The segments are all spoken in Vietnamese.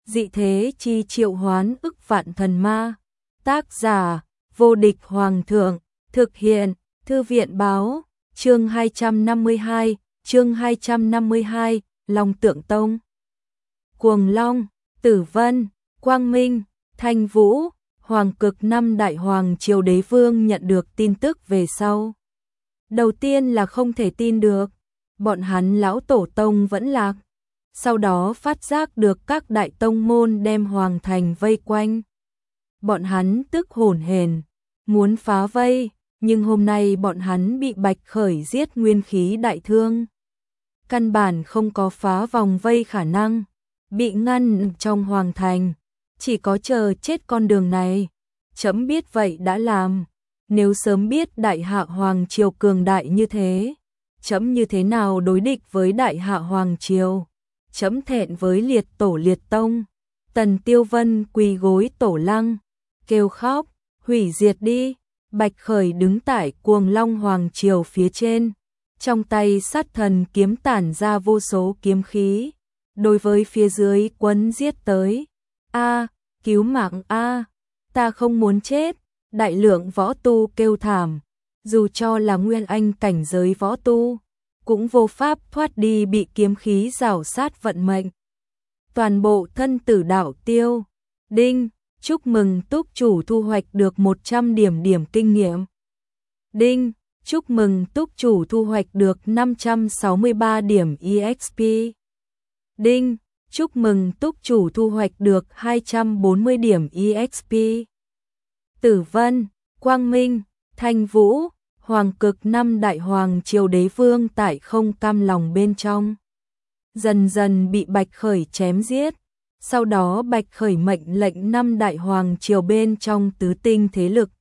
dị thế chi triệu hoán ức vạn thần ma. Tác giả, vô địch hoàng thượng, thực hiện, thư viện báo, chương 252, Long Tượng Tông. Cuồng Long, Tử Vân, Quang Minh, Thanh Vũ, Hoàng Cực năm đại hoàng triều đế vương nhận được tin tức về sau. Đầu tiên là không thể tin được, bọn hắn lão tổ tông vẫn lạc. Sau đó phát giác được các đại tông môn đem hoàng thành vây quanh. Bọn hắn tức hổn hển, muốn phá vây, nhưng hôm nay bọn hắn bị Bạch Khởi giết nguyên khí đại thương. Căn bản không có phá vòng vây khả năng, bị ngăn trong hoàng thành, chỉ có chờ chết con đường này. Chấm biết vậy đã làm, nếu sớm biết đại hạ hoàng triều cường đại như thế, chấm như thế nào đối địch với đại hạ hoàng triều. Chấm thẹn với liệt tổ liệt tông. Tần Tiêu Vân quỳ gối tổ lăng, kêu khóc, hủy diệt đi. Bạch Khởi đứng tại Cuồng Long hoàng triều phía trên, trong tay sát thần kiếm tản ra vô số kiếm khí, đối với phía dưới quấn giết tới. A, cứu mạng a, ta không muốn chết. Đại lượng võ tu kêu thảm, dù cho là nguyên anh cảnh giới võ tu, cũng vô pháp thoát đi bị kiếm khí rào sát vận mệnh. Toàn bộ thân tử đạo tiêu. Đinh, chúc mừng túc chủ thu hoạch được 100 điểm kinh nghiệm. Đinh, chúc mừng túc chủ thu hoạch được 563 điểm EXP. Đinh, chúc mừng túc chủ thu hoạch được 240 điểm EXP. Tử Vân, Quang Minh, Thanh Vũ, Hoàng Cực năm đại hoàng triều đế vương tại không cam lòng bên trong, dần dần bị Bạch Khởi chém giết. Sau đó Bạch Khởi mệnh lệnh năm đại hoàng triều bên trong tứ tinh thế lực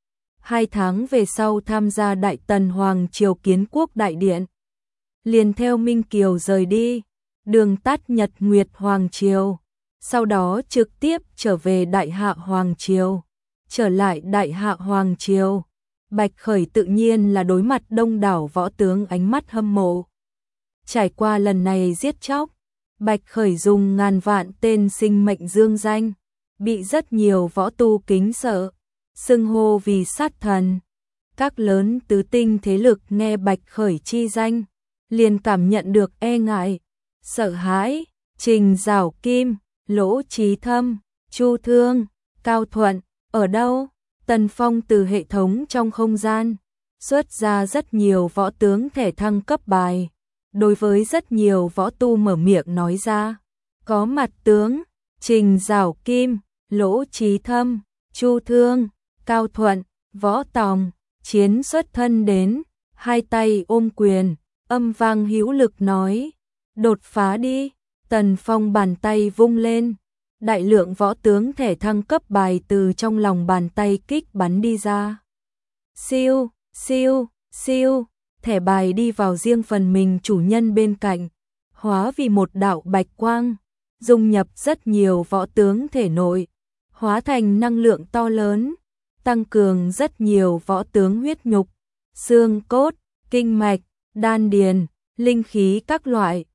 2 tháng về sau tham gia Đại Tần hoàng triều kiến quốc đại điện, liền theo Minh Kiều rời đi, đường tắt Nhật Nguyệt hoàng triều, sau đó trực tiếp trở về Đại Hạ hoàng triều. Trở lại Đại Hạ hoàng triều, Bạch Khởi tự nhiên là đối mặt đông đảo võ tướng ánh mắt hâm mộ. Trải qua lần này giết chóc, Bạch Khởi dùng ngàn vạn tên sinh mệnh dương danh, bị rất nhiều võ tu kính sợ, xưng hô vì sát thần. Các lớn tứ tinh thế lực nghe Bạch Khởi chi danh, liền cảm nhận được e ngại, sợ hãi. Trình Giảo Kim, Lỗ Chí Thâm, Chu Thương, Cao Thuận, ở đâu? Tần Phong từ hệ thống trong không gian xuất ra rất nhiều võ tướng thẻ thăng cấp bài, đối với rất nhiều võ tu mở miệng nói ra. Có mặt tướng Trình Giảo Kim, Lỗ Chí Thâm, Chu Thương, Cao Thuận, Võ Tòng, chiến xuất thân đến, hai tay ôm quyền, âm vang hữu lực nói: đột phá đi. Tần Phong bàn tay vung lên, đại lượng võ tướng thẻ thăng cấp bài từ trong lòng bàn tay kích bắn đi ra. Siêu, siêu, siêu, thẻ bài đi vào riêng phần mình chủ nhân bên cạnh, hóa vì một đạo bạch quang, dung nhập rất nhiều võ tướng thể nội, hóa thành năng lượng to lớn, tăng cường rất nhiều võ tướng huyết nhục, xương cốt, kinh mạch, đan điền, linh khí các loại.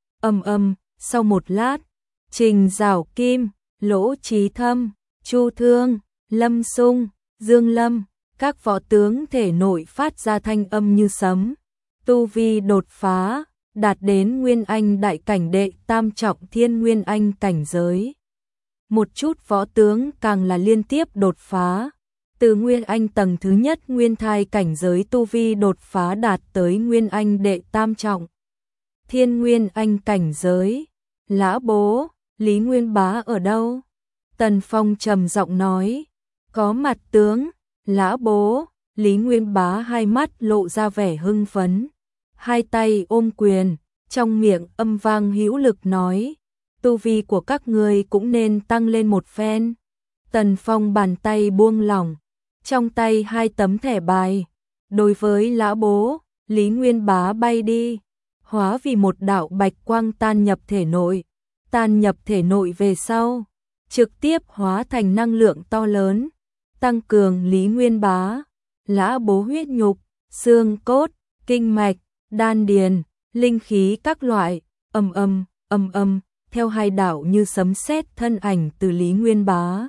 Sau một lát, Trình Giảo Kim, Lỗ Chí Thâm, Chu Thương, Lâm Sung, Dương Lâm, các võ tướng thể nội phát ra thanh âm như sấm, tu vi đột phá, đạt đến Nguyên Anh đại cảnh đệ tam trọng Thiên Nguyên Anh cảnh giới. Một chút võ tướng càng là liên tiếp đột phá, từ Nguyên Anh tầng thứ nhất Nguyên Thai cảnh giới tu vi đột phá đạt tới Nguyên Anh đệ tam trọng Thiên Nguyên Anh cảnh giới. Lã bố, Lý Nguyên Bá ở đâu? Tần Phong trầm giọng nói. Có mặt tướng. Lã bố, Lý Nguyên Bá hai mắt lộ ra vẻ hưng phấn, hai tay ôm quyền, trong miệng âm vang hữu lực nói: tu vi của các ngươi cũng nên tăng lên một phen. Tần Phong bàn tay buông lỏng, trong tay hai tấm thẻ bài, đối với Lã bố, Lý Nguyên Bá bay đi, hóa vì một đạo bạch quang tan nhập thể nội. Tan nhập thể nội về sau, trực tiếp hóa thành năng lượng to lớn, tăng cường Lý Nguyên Bá, Lã bố huyết nhục, xương cốt, kinh mạch, đan điền, linh khí các loại. theo hai đạo như sấm sét thân ảnh từ Lý Nguyên Bá.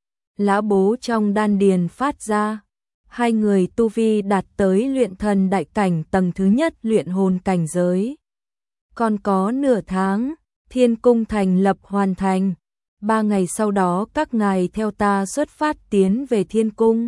Lã Bố trong đan điền phát ra. Hai người tu vi đạt tới luyện thần đại cảnh tầng thứ nhất luyện hồn cảnh giới. Còn có nửa tháng, Thiên Cung thành lập hoàn thành. 3 ngày sau đó các ngài theo ta xuất phát tiến về Thiên Cung.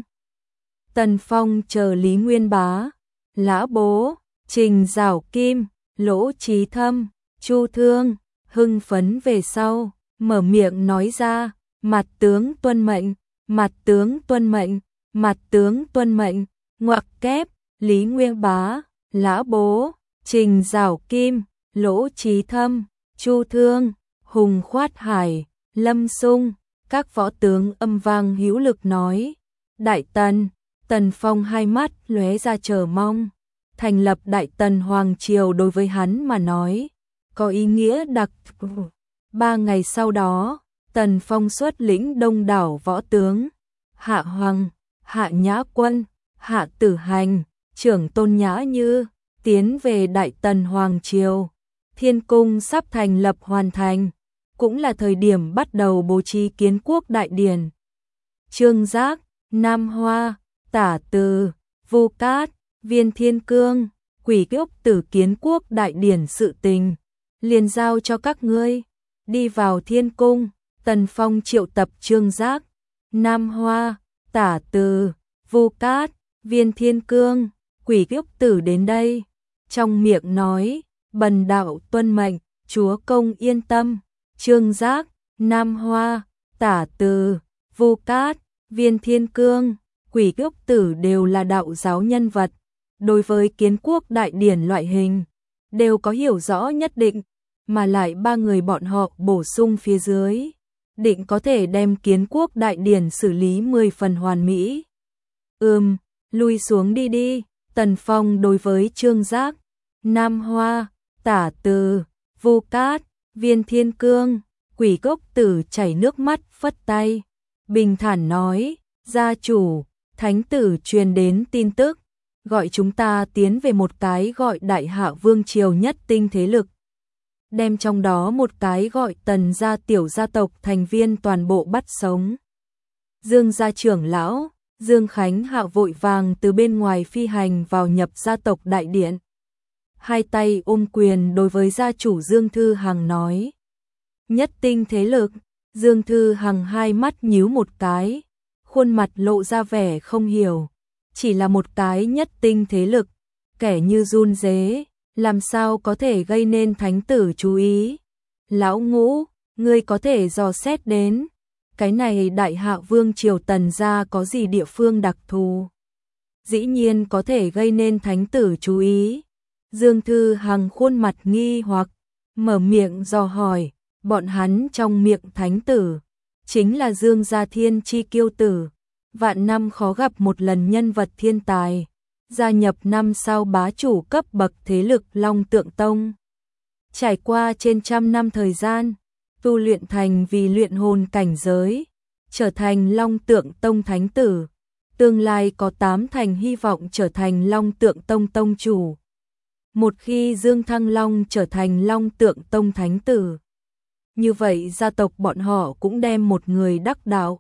Tần Phong chờ Lý Nguyên Bá, Lã Bố, Trình Giảo Kim, Lỗ Chí Thâm, Chu Thương, hưng phấn về sau, mở miệng nói ra, mặt tướng tuân mệnh, mặt tướng tuân mệnh, mặt tướng tuân mệnh, ngoặc kép, Lý Nguyên Bá, Lã Bố, Trình Giảo Kim, Lỗ Chí Thâm, Chu Thương, Hùng Khoát Hải, Lâm Sung, các võ tướng âm vang hữu lực nói. Đại Tần, Tần Phong hai mắt lóe ra chờ mong. Thành lập Đại Tần Hoàng Triều đối với hắn mà nói, có ý nghĩa đặc thù. 3 ngày sau đó, Tần Phong xuất lĩnh đông đảo võ tướng, Hạ Hoàng, Hạ Nhã Quân, Hạ Tử Hành, Trưởng Tôn Nhã Như, tiến về Đại Tần Hoàng Triều. Thiên Cung sắp thành lập hoàn thành, cũng là thời điểm bắt đầu bố trí kiến quốc đại điển. Trương Giác, Nam Hoa, Tả Từ, Vu Cát, Viên Thiên Cương, Quỷ Ốc Tử kiến quốc đại điển sự tình, liền giao cho các ngươi. Đi vào Thiên Cung, Tần Phong triệu tập Trương Giác, Nam Hoa, Tả Từ, Vu Cát, Viên Thiên Cương, Quỷ Ốc Tử đến đây. Trong miệng nói, bần đạo tuân mệnh, chúa công yên tâm. Trương Giác, Nam Hoa, Tả Từ, Vu Cát, Viên Thiên Cương, Quỷ Ốc Tử đều là đạo giáo nhân vật. Đối với kiến quốc đại điển loại hình, đều có hiểu rõ nhất định, mà lại 3 người bọn họ bổ sung phía dưới, định có thể đem kiến quốc đại điển xử lý 10 phần hoàn mỹ. Lui xuống đi đi. Tần Phong đối với Trương Giác, Nam Hoa, Tả Từ, Vu Cát, Viên Thiên Cương, Quỷ Ốc Tử chảy nước mắt phất tay, bình thản nói, gia chủ, thánh tử truyền đến tin tức, gọi chúng ta tiến về một cái gọi Đại Hạ Vương Triều nhất tinh thế lực, đem trong đó một cái gọi Tần gia tiểu gia tộc thành viên toàn bộ bắt sống. Dương gia trưởng lão, Dương Khánh Hạ vội vàng từ bên ngoài phi hành vào nhập gia tộc đại điện. Hai tay ôm quyền đối với gia chủ Dương Thư Hằng nói. Nhất tinh thế lực, Dương Thư Hằng hai mắt nhíu một cái, khuôn mặt lộ ra vẻ không hiểu. Chỉ là một cái nhất tinh thế lực, kẻ như run rế, làm sao có thể gây nên thánh tử chú ý. Lão Ngũ, ngươi có thể dò xét đến, cái này Đại Hạ Vương Triều Tần gia có gì địa phương đặc thù? Dĩ nhiên có thể gây nên thánh tử chú ý. Dương Thư Hằng khuôn mặt nghi hoặc, mở miệng dò hỏi, bọn hắn trong miệng thánh tử, chính là Dương gia thiên chi kiêu tử, vạn năm khó gặp một lần nhân vật thiên tài, gia nhập năm sao bá chủ cấp bậc thế lực Long Tượng Tông. Trải qua trên 100 năm thời gian, tu luyện thành vì luyện hồn cảnh giới, trở thành Long Tượng Tông thánh tử, tương lai có 8 thành hy vọng trở thành Long Tượng Tông tông chủ. Một khi Dương Thăng Long trở thành Long Tượng Tông thánh tử, như vậy gia tộc bọn họ cũng đem một người đắc đạo.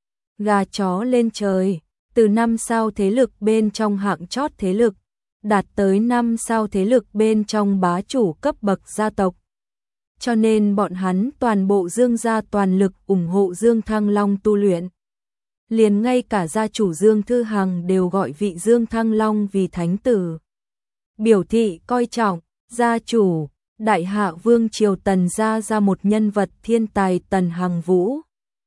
Gà chó lên trời, từ 5 sao thế lực bên trong hạng chót thế lực, đạt tới 5 sao thế lực bên trong bá chủ cấp bậc gia tộc. Cho nên bọn hắn toàn bộ Dương gia toàn lực ủng hộ Dương Thăng Long tu luyện. Liền ngay cả gia chủ Dương Thư Hằng đều gọi vị Dương Thăng Long vì thánh tử. Biểu thị coi trọng, gia chủ, Đại Hạ Vương Triều Tần gia ra một nhân vật thiên tài Tần Hằng Vũ.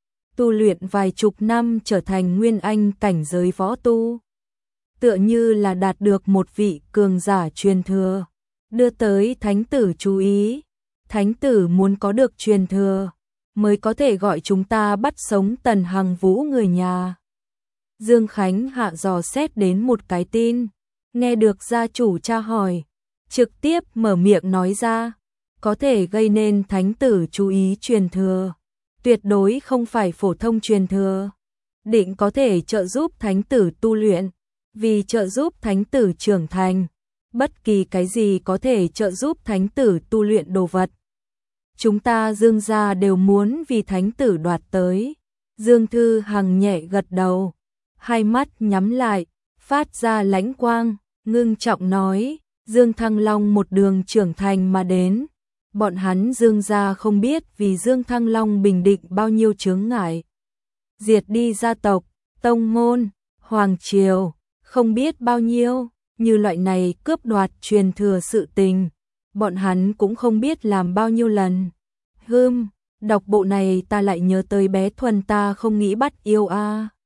Tu luyện vài chục năm trở thành nguyên anh cảnh giới võ tu. Tựa như là đạt được một vị cường giả truyền thừa, đưa tới thánh tử chú ý. Thánh tử muốn có được truyền thừa, mới có thể gọi chúng ta bắt sống Tần Hằng Vũ người nhà. Dương Khánh Hạ dò xét đến một cái tin, nghe được gia chủ tra hỏi, trực tiếp mở miệng nói ra, có thể gây nên thánh tử chú ý truyền thừa, tuyệt đối không phải phổ thông truyền thừa, định có thể trợ giúp thánh tử tu luyện, vì trợ giúp thánh tử trưởng thành, bất kỳ cái gì có thể trợ giúp thánh tử tu luyện đồ vật. chúng ta Dương gia đều muốn vì thánh tử đoạt tới. Dương Thư Hằng nhẹ gật đầu, hai mắt nhắm lại, phát ra lãnh quang, ngưng trọng nói, Dương Thăng Long một đường trưởng thành mà đến. Bọn hắn Dương gia không biết vì Dương Thăng Long bình định bao nhiêu chướng ngại. Diệt đi gia tộc, tông môn, hoàng triều, không biết bao nhiêu, như loại này cướp đoạt truyền thừa sự tình. Bọn hắn cũng không biết làm bao nhiêu lần. Đọc bộ này ta lại nhớ tới bé Thuần ta không nghĩ bắt yêu a.